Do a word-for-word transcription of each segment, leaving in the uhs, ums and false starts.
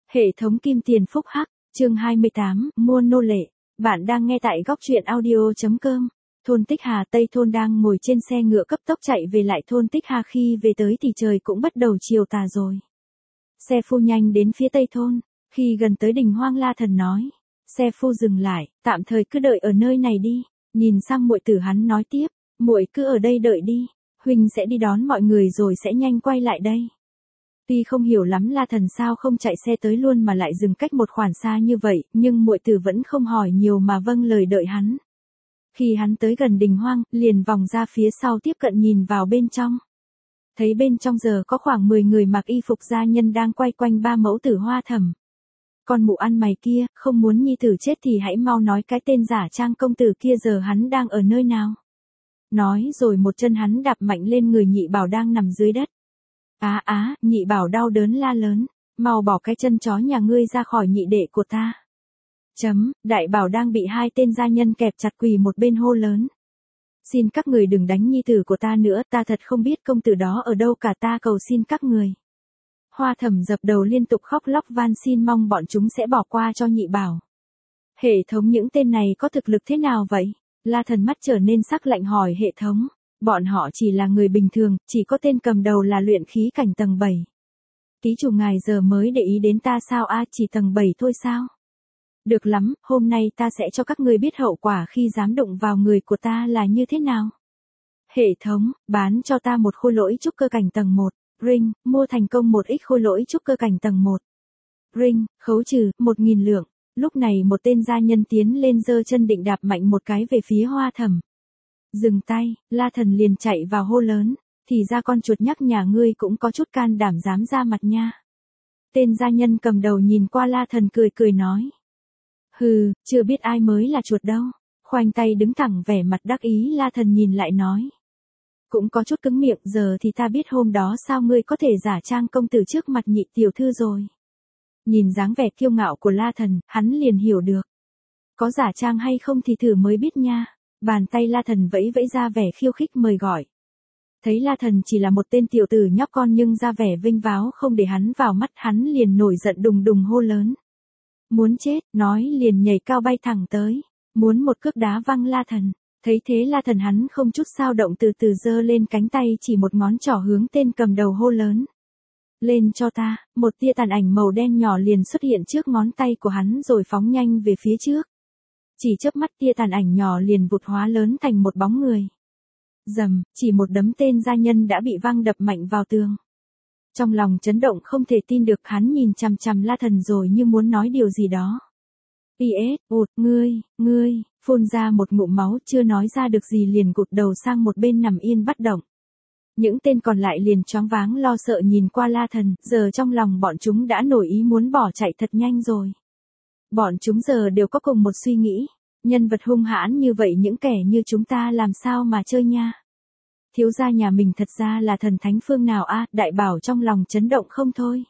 Hệ thống kim tiền phúc hắc, chương hai mươi tám, mua nô lệ. Bạn đang nghe tại góc truyện audio.com. Thôn Tích Hà Tây thôn đang ngồi trên xe ngựa cấp tốc chạy về lại thôn Tích Hà, khi về tới thì trời cũng bắt đầu chiều tà rồi. Xe phu nhanh đến phía tây thôn, khi gần tới đình Hoang La Thần nói. Xe phu dừng lại, tạm thời cứ đợi ở nơi này đi. Nhìn sang muội tử hắn nói tiếp, muội cứ ở đây đợi đi, huynh sẽ đi đón mọi người rồi sẽ nhanh quay lại đây. Tuy không hiểu lắm La Thần sao không chạy xe tới luôn mà lại dừng cách một khoảng xa như vậy, nhưng muội tử vẫn không hỏi nhiều mà vâng lời đợi hắn. Khi hắn tới gần đình Hoang, liền vòng ra phía sau tiếp cận nhìn vào bên trong. Thấy bên trong giờ có khoảng mười người mặc y phục gia nhân đang quay quanh ba mẫu tử Hoa Thẩm. Con mụ ăn mày kia, không muốn nhi tử chết thì hãy mau nói cái tên giả trang công tử kia giờ hắn đang ở nơi nào. Nói rồi một chân hắn đạp mạnh lên người Nhị Bảo đang nằm dưới đất. Á á, Nhị Bảo đau đớn la lớn, mau bỏ cái chân chó nhà ngươi ra khỏi nhị đệ của ta. Chấm, Đại Bảo đang bị hai tên gia nhân kẹp chặt quỳ một bên hô lớn. Xin các người đừng đánh nhi tử của ta nữa, ta thật không biết công tử đó ở đâu cả, ta cầu xin các người. Hoa Thẩm dập đầu liên tục khóc lóc van xin mong bọn chúng sẽ bỏ qua cho Nhị Bảo. Hệ thống những tên này có thực lực thế nào vậy? La Thần mắt trở nên sắc lạnh hỏi hệ thống. Bọn họ chỉ là người bình thường, chỉ có tên cầm đầu là luyện khí cảnh tầng bảy. Ký chủ ngài giờ mới để ý đến ta sao a, à, chỉ tầng bảy thôi sao? Được lắm, hôm nay ta sẽ cho các ngươi biết hậu quả khi dám đụng vào người của ta là như thế nào. Hệ thống, bán cho ta một khôi lỗi trúc cơ cảnh tầng một. Ring, mua thành công một ít khôi lỗi trúc cơ cảnh tầng một. Ring, khấu trừ, một nghìn lượng. Lúc này một tên gia nhân tiến lên giơ chân định đạp mạnh một cái về phía Hoa Thẩm. Dừng tay, La Thần liền chạy vào hô lớn, thì ra con chuột nhắc nhà ngươi cũng có chút can đảm dám ra mặt nha. Tên gia nhân cầm đầu nhìn qua La Thần cười cười nói. Hừ, chưa biết ai mới là chuột đâu. Khoanh tay đứng thẳng vẻ mặt đắc ý La Thần nhìn lại nói. Cũng có chút cứng miệng, giờ thì ta biết hôm đó sao ngươi có thể giả trang công tử trước mặt nhị tiểu thư rồi. Nhìn dáng vẻ kiêu ngạo của La Thần, hắn liền hiểu được. Có giả trang hay không thì thử mới biết nha. Bàn tay La Thần vẫy vẫy ra vẻ khiêu khích mời gọi. Thấy La Thần chỉ là một tên tiểu tử nhóc con nhưng ra vẻ vinh váo không để hắn vào mắt, hắn liền nổi giận đùng đùng hô lớn. Muốn chết, nói liền nhảy cao bay thẳng tới. Muốn một cước đá văng La Thần. Thấy thế La Thần hắn không chút dao động từ từ giơ lên cánh tay chỉ một ngón trỏ hướng tên cầm đầu hô lớn. Lên cho ta, một tia tàn ảnh màu đen nhỏ liền xuất hiện trước ngón tay của hắn rồi phóng nhanh về phía trước. Chỉ chớp mắt tia tàn ảnh nhỏ liền vụt hóa lớn thành một bóng người. Dầm, chỉ một đấm tên gia nhân đã bị văng đập mạnh vào tường. Trong lòng chấn động không thể tin được, hắn nhìn chằm chằm La Thần rồi như muốn nói điều gì đó. P.S. ụt, ngươi, ngươi, phun ra một ngụm máu chưa nói ra được gì liền gục đầu sang một bên nằm yên bất động. Những tên còn lại liền choáng váng lo sợ nhìn qua La Thần, giờ trong lòng bọn chúng đã nổi ý muốn bỏ chạy thật nhanh rồi. Bọn chúng giờ đều có cùng một suy nghĩ, nhân vật hung hãn như vậy những kẻ như chúng ta làm sao mà chơi nha. Thiếu gia nhà mình thật ra là thần thánh phương nào a, à? Đại Bảo trong lòng chấn động không thôi.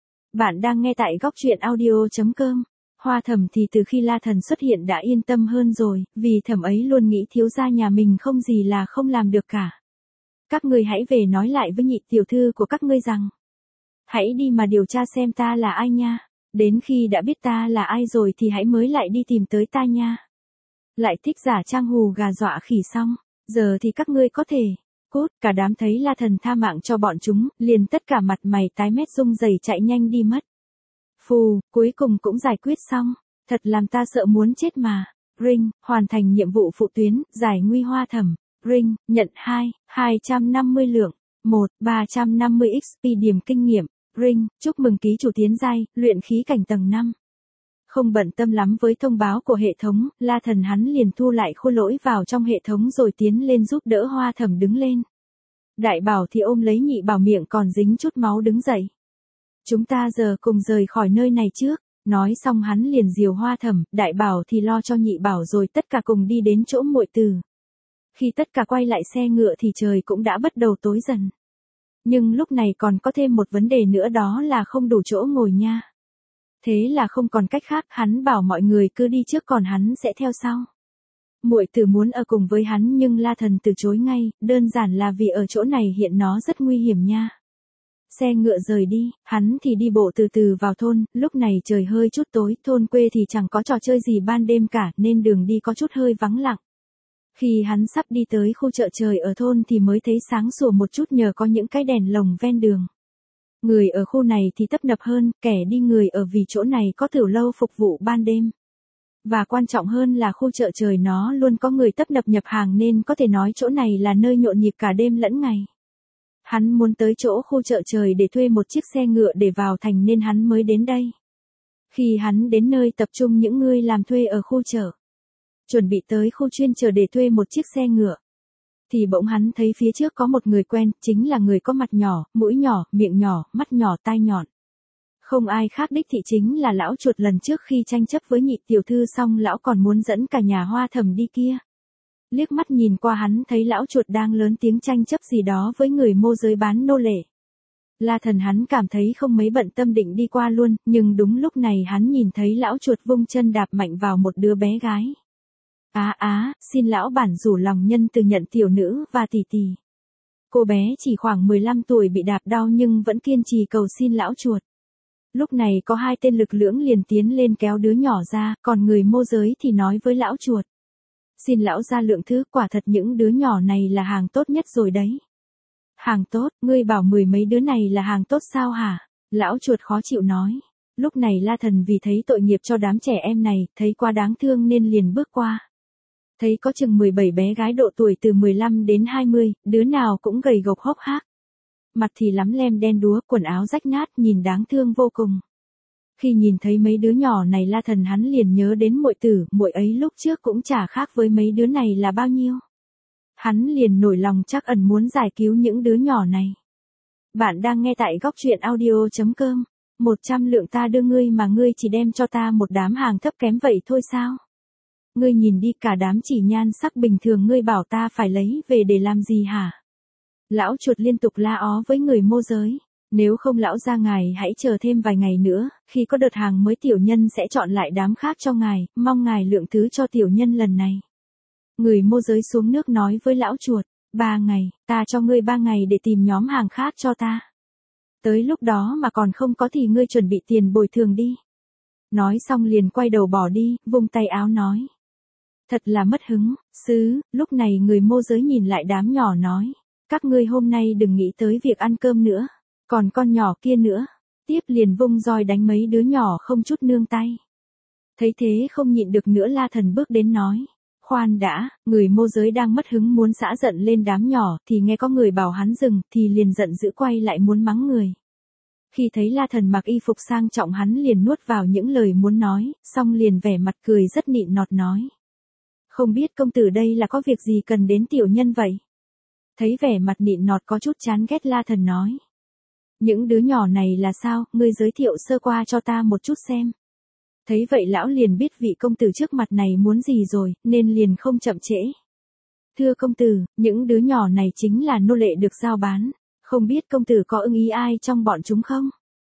Bạn đang nghe tại góc truyện audio.com. Hoa Thẩm thì từ khi La Thần xuất hiện đã yên tâm hơn rồi, vì thẩm ấy luôn nghĩ thiếu gia nhà mình không gì là không làm được cả. Các ngươi hãy về nói lại với nhị tiểu thư của các ngươi rằng. Hãy đi mà điều tra xem ta là ai nha. Đến khi đã biết ta là ai rồi thì hãy mới lại đi tìm tới ta nha. Lại thích giả trang hù gà dọa khỉ xong, giờ thì các ngươi có thể. Cút, cả đám thấy La Thần tha mạng cho bọn chúng, liền tất cả mặt mày tái mét rung rẩy chạy nhanh đi mất. Phù, cuối cùng cũng giải quyết xong, thật làm ta sợ muốn chết mà. Ring, hoàn thành nhiệm vụ phụ tuyến, giải nguy Hoa Thẩm. Ring, nhận hai, hai trăm năm mươi lượng. một, ba trăm năm mươi ích pê điểm kinh nghiệm. Ring, chúc mừng ký chủ tiến giai, luyện khí cảnh tầng năm. Không bận tâm lắm với thông báo của hệ thống, La Thần hắn liền thu lại khôi lỗi vào trong hệ thống rồi tiến lên giúp đỡ Hoa Thẩm đứng lên. Đại Bảo thì ôm lấy Nhị Bảo miệng còn dính chút máu đứng dậy. Chúng ta giờ cùng rời khỏi nơi này trước. Nói xong hắn liền dìu Hoa Thẩm, Đại Bảo thì lo cho Nhị Bảo rồi tất cả cùng đi đến chỗ muội tử. Khi tất cả quay lại xe ngựa thì trời cũng đã bắt đầu tối dần. Nhưng lúc này còn có thêm một vấn đề nữa, đó là không đủ chỗ ngồi nha. Thế là không còn cách khác, hắn bảo mọi người cứ đi trước còn hắn sẽ theo sau. Muội tử muốn ở cùng với hắn nhưng La Thần từ chối ngay, đơn giản là vì ở chỗ này hiện nó rất nguy hiểm nha. Xe ngựa rời đi, hắn thì đi bộ từ từ vào thôn, lúc này trời hơi chút tối, thôn quê thì chẳng có trò chơi gì ban đêm cả, nên đường đi có chút hơi vắng lặng. Khi hắn sắp đi tới khu chợ trời ở thôn thì mới thấy sáng sủa một chút nhờ có những cái đèn lồng ven đường. Người ở khu này thì tấp nập hơn, kẻ đi người ở vì chỗ này có tiểu lâu phục vụ ban đêm. Và quan trọng hơn là khu chợ trời nó luôn có người tấp nập nhập hàng nên có thể nói chỗ này là nơi nhộn nhịp cả đêm lẫn ngày. Hắn muốn tới chỗ khu chợ trời để thuê một chiếc xe ngựa để vào thành nên hắn mới đến đây. Khi hắn đến nơi tập trung những người làm thuê ở khu chợ, chuẩn bị tới khu chuyên chở để thuê một chiếc xe ngựa, thì bỗng hắn thấy phía trước có một người quen, chính là người có mặt nhỏ, mũi nhỏ, miệng nhỏ, mắt nhỏ, tai nhọn. Không ai khác đích thị chính là lão chuột lần trước khi tranh chấp với nhị tiểu thư xong lão còn muốn dẫn cả nhà Hoa Thẩm đi kia. Liếc mắt nhìn qua hắn thấy lão chuột đang lớn tiếng tranh chấp gì đó với người môi giới bán nô lệ. La Thần hắn cảm thấy không mấy bận tâm định đi qua luôn, nhưng đúng lúc này hắn nhìn thấy lão chuột vung chân đạp mạnh vào một đứa bé gái. Á á, xin lão bản rủ lòng nhân từ nhận tiểu nữ và tỷ tỷ. Cô bé chỉ khoảng mười lăm tuổi bị đạp đau nhưng vẫn kiên trì cầu xin lão chuột. Lúc này có hai tên lực lưỡng liền tiến lên kéo đứa nhỏ ra, còn người môi giới thì nói với lão chuột. Xin lão ra lượng thứ, quả thật những đứa nhỏ này là hàng tốt nhất rồi đấy. Hàng tốt, ngươi bảo mười mấy đứa này là hàng tốt sao hả? Lão chuột khó chịu nói. Lúc này La Thần vì thấy tội nghiệp cho đám trẻ em này, thấy quá đáng thương nên liền bước qua. Thấy có chừng mười bảy bé gái độ tuổi từ mười lăm đến hai mươi, đứa nào cũng gầy gộc hốc hác. Mặt thì lắm lem đen đúa, quần áo rách nát, nhìn đáng thương vô cùng. Khi nhìn thấy mấy đứa nhỏ này La Thần hắn liền nhớ đến muội tử, muội ấy lúc trước cũng chả khác với mấy đứa này là bao nhiêu. Hắn liền nổi lòng trắc ẩn muốn giải cứu những đứa nhỏ này. Bạn đang nghe tại góc truyện audio chấm com. Một trăm lượng ta đưa ngươi mà ngươi chỉ đem cho ta một đám hàng thấp kém vậy thôi sao? Ngươi nhìn đi cả đám chỉ nhan sắc bình thường ngươi bảo ta phải lấy về để làm gì hả? Lão chuột liên tục la ó với người môi giới. Nếu không lão gia ngài hãy chờ thêm vài ngày nữa, khi có đợt hàng mới tiểu nhân sẽ chọn lại đám khác cho ngài, mong ngài lượng thứ cho tiểu nhân lần này. Người môi giới xuống nước nói với lão chuột, ba ngày, ta cho ngươi ba ngày để tìm nhóm hàng khác cho ta. Tới lúc đó mà còn không có thì ngươi chuẩn bị tiền bồi thường đi. Nói xong liền quay đầu bỏ đi, vung tay áo nói. Thật là mất hứng, sứ, lúc này người môi giới nhìn lại đám nhỏ nói. Các ngươi hôm nay đừng nghĩ tới việc ăn cơm nữa. Còn con nhỏ kia nữa. Tiếp liền vung roi đánh mấy đứa nhỏ không chút nương tay. Thấy thế không nhịn được nữa La Thần bước đến nói. Khoan đã, người môi giới đang mất hứng muốn xả giận lên đám nhỏ thì nghe có người bảo hắn dừng thì liền giận dữ quay lại muốn mắng người. Khi thấy La Thần mặc y phục sang trọng hắn liền nuốt vào những lời muốn nói, xong liền vẻ mặt cười rất nịn nọt nói. Không biết công tử đây là có việc gì cần đến tiểu nhân vậy? Thấy vẻ mặt nịn nọt có chút chán ghét La Thần nói. Những đứa nhỏ này là sao, ngươi giới thiệu sơ qua cho ta một chút xem. Thấy vậy lão liền biết vị công tử trước mặt này muốn gì rồi, nên liền không chậm trễ. Thưa công tử, những đứa nhỏ này chính là nô lệ được giao bán, không biết công tử có ưng ý ai trong bọn chúng không?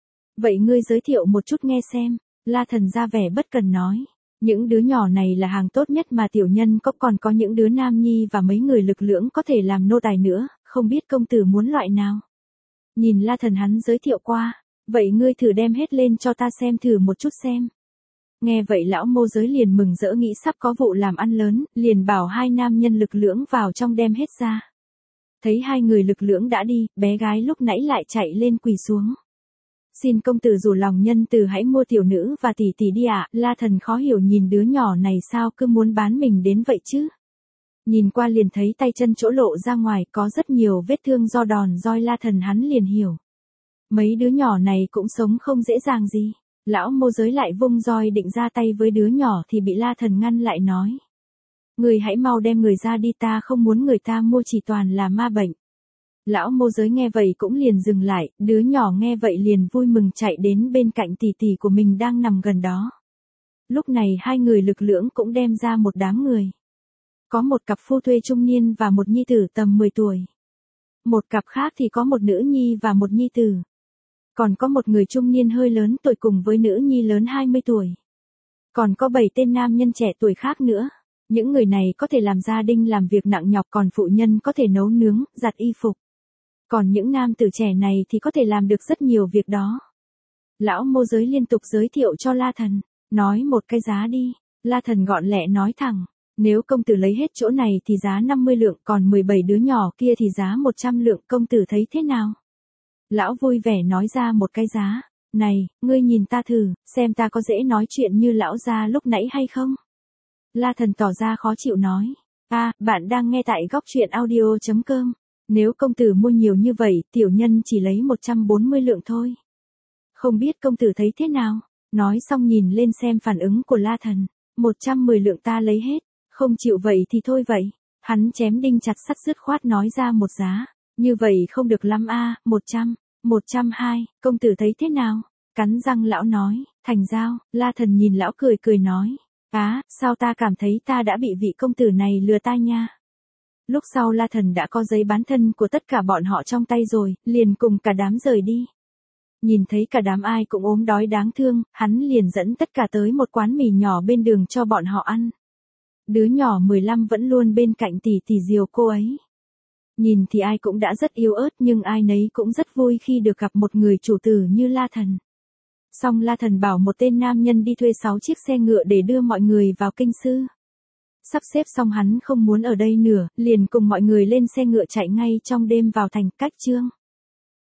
Vậy ngươi giới thiệu một chút nghe xem, La Thần ra vẻ bất cần nói. Những đứa nhỏ này là hàng tốt nhất mà tiểu nhân có, còn có những đứa nam nhi và mấy người lực lưỡng có thể làm nô tài nữa, không biết công tử muốn loại nào. Nhìn La Thần hắn giới thiệu qua, vậy ngươi thử đem hết lên cho ta xem thử một chút xem. Nghe vậy lão môi giới liền mừng rỡ nghĩ sắp có vụ làm ăn lớn, liền bảo hai nam nhân lực lưỡng vào trong đem hết ra. Thấy hai người lực lưỡng đã đi, bé gái lúc nãy lại chạy lên quỳ xuống. Xin công tử rủ lòng nhân từ hãy mua tiểu nữ và tỷ tỷ đi ạ. La Thần khó hiểu nhìn đứa nhỏ này sao cứ muốn bán mình đến vậy chứ. Nhìn qua liền thấy tay chân chỗ lộ ra ngoài có rất nhiều vết thương do đòn roi. La Thần hắn liền hiểu. Mấy đứa nhỏ này cũng sống không dễ dàng gì. Lão môi giới lại vung roi định ra tay với đứa nhỏ thì bị La Thần ngăn lại nói. Người hãy mau đem người ra đi, ta không muốn người ta mua chỉ toàn là ma bệnh. Lão môi giới nghe vậy cũng liền dừng lại, đứa nhỏ nghe vậy liền vui mừng chạy đến bên cạnh tỷ tỷ của mình đang nằm gần đó. Lúc này hai người lực lưỡng cũng đem ra một đám người. Có một cặp phu thuê trung niên và một nhi tử tầm mười tuổi. Một cặp khác thì có một nữ nhi và một nhi tử. Còn có một người trung niên hơi lớn tuổi cùng với nữ nhi lớn hai mươi tuổi. Còn có bảy tên nam nhân trẻ tuổi khác nữa. Những người này có thể làm gia đình làm việc nặng nhọc, còn phụ nhân có thể nấu nướng, giặt y phục. Còn những nam tử trẻ này thì có thể làm được rất nhiều việc đó. Lão môi giới liên tục giới thiệu cho La Thần, nói một cái giá đi. La Thần gọn lẹ nói thẳng, nếu công tử lấy hết chỗ này thì giá năm mươi lượng, còn mười bảy đứa nhỏ kia thì giá một trăm lượng, công tử thấy thế nào? Lão vui vẻ nói ra một cái giá, này, ngươi nhìn ta thử, xem ta có dễ nói chuyện như lão gia lúc nãy hay không? La Thần tỏ ra khó chịu nói, a, à, bạn đang nghe tại góc truyện audio chấm com, nếu công tử mua nhiều như vậy, tiểu nhân chỉ lấy một trăm bốn mươi lượng thôi. Không biết công tử thấy thế nào? Nói xong nhìn lên xem phản ứng của La Thần, một trăm mười lượng ta lấy hết, không chịu vậy thì thôi vậy. Hắn chém đinh chặt sắt dứt khoát nói ra một giá, như vậy không được lắm a, một trăm, một trăm hai, công tử thấy thế nào? Cắn răng lão nói, thành giao. La Thần nhìn lão cười cười nói, á, sao ta cảm thấy ta đã bị vị công tử này lừa ta nha. Lúc sau La Thần đã có giấy bán thân của tất cả bọn họ trong tay rồi, liền cùng cả đám rời đi. Nhìn thấy cả đám ai cũng ốm đói đáng thương, hắn liền dẫn tất cả tới một quán mì nhỏ bên đường cho bọn họ ăn. Đứa nhỏ mười lăm vẫn luôn bên cạnh tỷ tỷ diều cô ấy. Nhìn thì ai cũng đã rất yếu ớt, nhưng ai nấy cũng rất vui khi được gặp một người chủ tử như La Thần. Xong La Thần bảo một tên nam nhân đi thuê sáu chiếc xe ngựa để đưa mọi người vào kinh sư. Sắp xếp xong hắn không muốn ở đây nữa, liền cùng mọi người lên xe ngựa chạy ngay trong đêm vào thành Cách Chương.